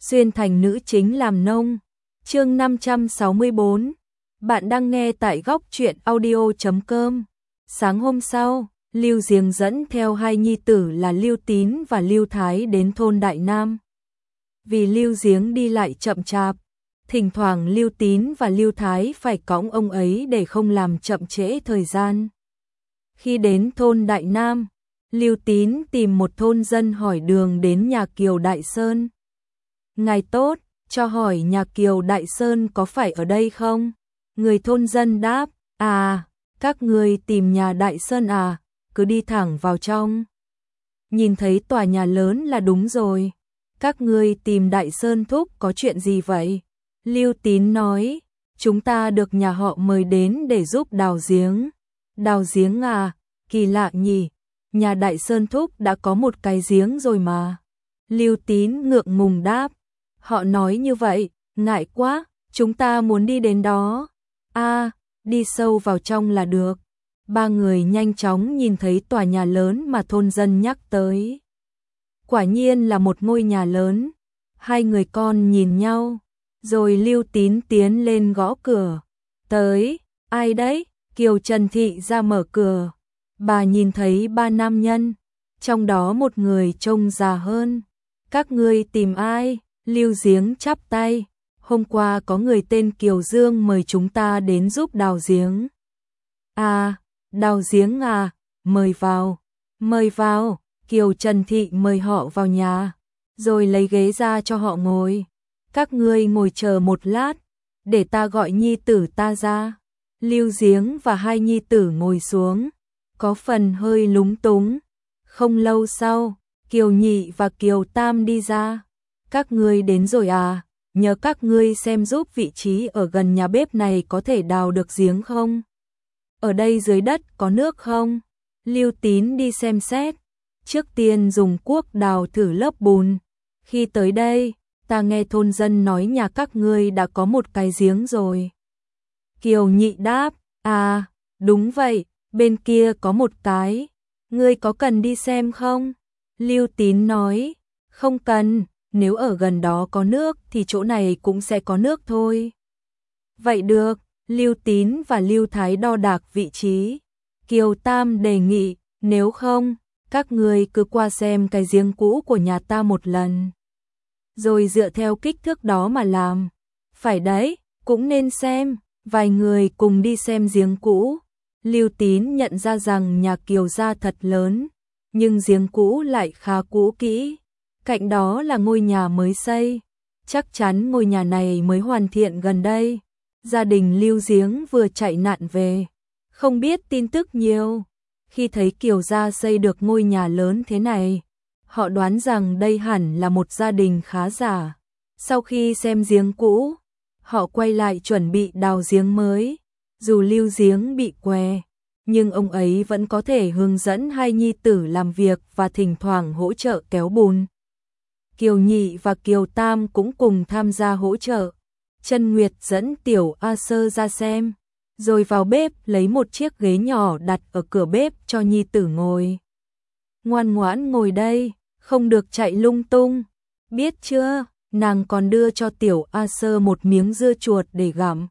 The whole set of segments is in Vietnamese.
xuyên thành nữ chính làm nông. Chương 564. Bạn đang nghe tại góc truyện audio.com. Sáng hôm sau, Lưu Giếng dẫn theo hai nhi tử là Lưu Tín và Lưu Thái đến thôn Đại Nam. Vì Lưu Giếng đi lại chậm chạp, thỉnh thoảng Lưu Tín và Lưu Thái phải cõng ông ấy để không làm chậm trễ thời gian. Khi đến thôn Đại Nam, Lưu Tín tìm một thôn dân hỏi đường đến nhà Kiều Đại Sơn. Ngài tốt, cho hỏi nhà Kiều Đại Sơn có phải ở đây không? Người thôn dân đáp, các người tìm nhà Đại Sơn à, cứ đi thẳng vào trong. Nhìn thấy tòa nhà lớn là đúng rồi. Các người tìm Đại Sơn thúc có chuyện gì vậy? Lưu Tín nói, chúng ta được nhà họ mời đến để giúp đào giếng. Đào giếng à, kỳ lạ nhỉ, nhà Đại Sơn thúc đã có một cái giếng rồi mà. Lưu Tín ngượng ngùng đáp, họ nói như vậy, ngại quá, chúng ta muốn đi đến đó. Đi sâu vào trong là được. Ba người nhanh chóng nhìn thấy tòa nhà lớn mà thôn dân nhắc tới. Quả nhiên là một ngôi nhà lớn. Hai người con nhìn nhau, rồi Lưu Tín tiến lên gõ cửa. Tới, ai đấy? Kiều Trần Thị ra mở cửa. Bà nhìn thấy ba nam nhân, trong đó một người trông già hơn. Các ngươi tìm ai? Lưu Giếng chắp tay. Hôm qua có người tên Kiều Dương mời chúng ta đến giúp đào giếng. Đào giếng à, mời vào. Mời vào, Kiều Trần Thị mời họ vào nhà, rồi lấy ghế ra cho họ ngồi. Các ngươi ngồi chờ một lát, để ta gọi nhi tử ta ra. Lưu Giếng và hai nhi tử ngồi xuống, có phần hơi lúng túng. Không lâu sau, Kiều Nhị và Kiều Tam đi ra. Các ngươi đến rồi à, nhờ các ngươi xem giúp vị trí ở gần nhà bếp này có thể đào được giếng không? Ở đây dưới đất có nước không? Lưu Tín đi xem xét. Trước tiên dùng cuốc đào thử lớp bùn. Khi tới đây, ta nghe thôn dân nói nhà các ngươi đã có một cái giếng rồi. Kiều Nhị đáp, đúng vậy, bên kia có một cái. Ngươi có cần đi xem không? Lưu Tín nói, không cần, nếu ở gần đó có nước thì chỗ này cũng sẽ có nước thôi. Vậy được, Lưu Tín và Lưu Thái đo đạc vị trí. Kiều Tam đề nghị, nếu không, các người cứ qua xem cái giếng cũ của nhà ta một lần, rồi dựa theo kích thước đó mà làm. Phải đấy, cũng nên xem. Vài người cùng đi xem giếng cũ. Lưu Tín nhận ra rằng nhà Kiều gia thật lớn, nhưng giếng cũ lại khá cũ kỹ. Cạnh đó là ngôi nhà mới xây. Chắc chắn ngôi nhà này mới hoàn thiện gần đây. Gia đình Lưu Giếng vừa chạy nạn về, không biết tin tức nhiều. Khi thấy Kiều gia xây được ngôi nhà lớn thế này, họ đoán rằng đây hẳn là một gia đình khá giả. Sau khi xem giếng cũ, họ quay lại chuẩn bị đào giếng mới. Dù Lưu Giếng bị què, nhưng ông ấy vẫn có thể hướng dẫn hai nhi tử làm việc và thỉnh thoảng hỗ trợ kéo bùn. Kiều Nhị và Kiều Tam cũng cùng tham gia hỗ trợ. Trân Nguyệt dẫn Tiểu A Sơ ra xem, rồi vào bếp lấy một chiếc ghế nhỏ đặt ở cửa bếp cho nhi tử ngồi. Ngoan ngoãn ngồi đây, không được chạy lung tung, biết chưa? Nàng còn đưa cho Tiểu A Sơ một miếng dưa chuột để gặm.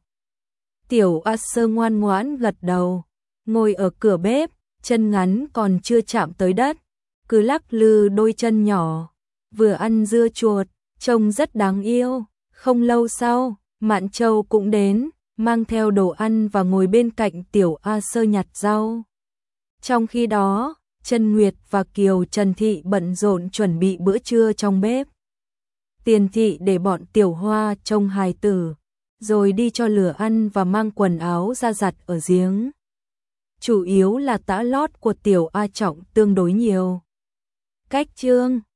Tiểu A Sơ ngoan ngoãn gật đầu, ngồi ở cửa bếp, chân ngắn còn chưa chạm tới đất, cứ lắc lư đôi chân nhỏ, vừa ăn dưa chuột, trông rất đáng yêu. Không lâu sau, Mạn Châu cũng đến, mang theo đồ ăn và ngồi bên cạnh Tiểu A Sơ nhặt rau. Trong khi đó, Trân Nguyệt và Kiều Trần Thị bận rộn chuẩn bị bữa trưa trong bếp. Tiền Thị để bọn Tiểu Hoa trông hài tử, rồi đi cho lửa ăn và mang quần áo ra giặt ở giếng. Chủ yếu là tã lót của Tiểu A Trọng tương đối nhiều. Cách chương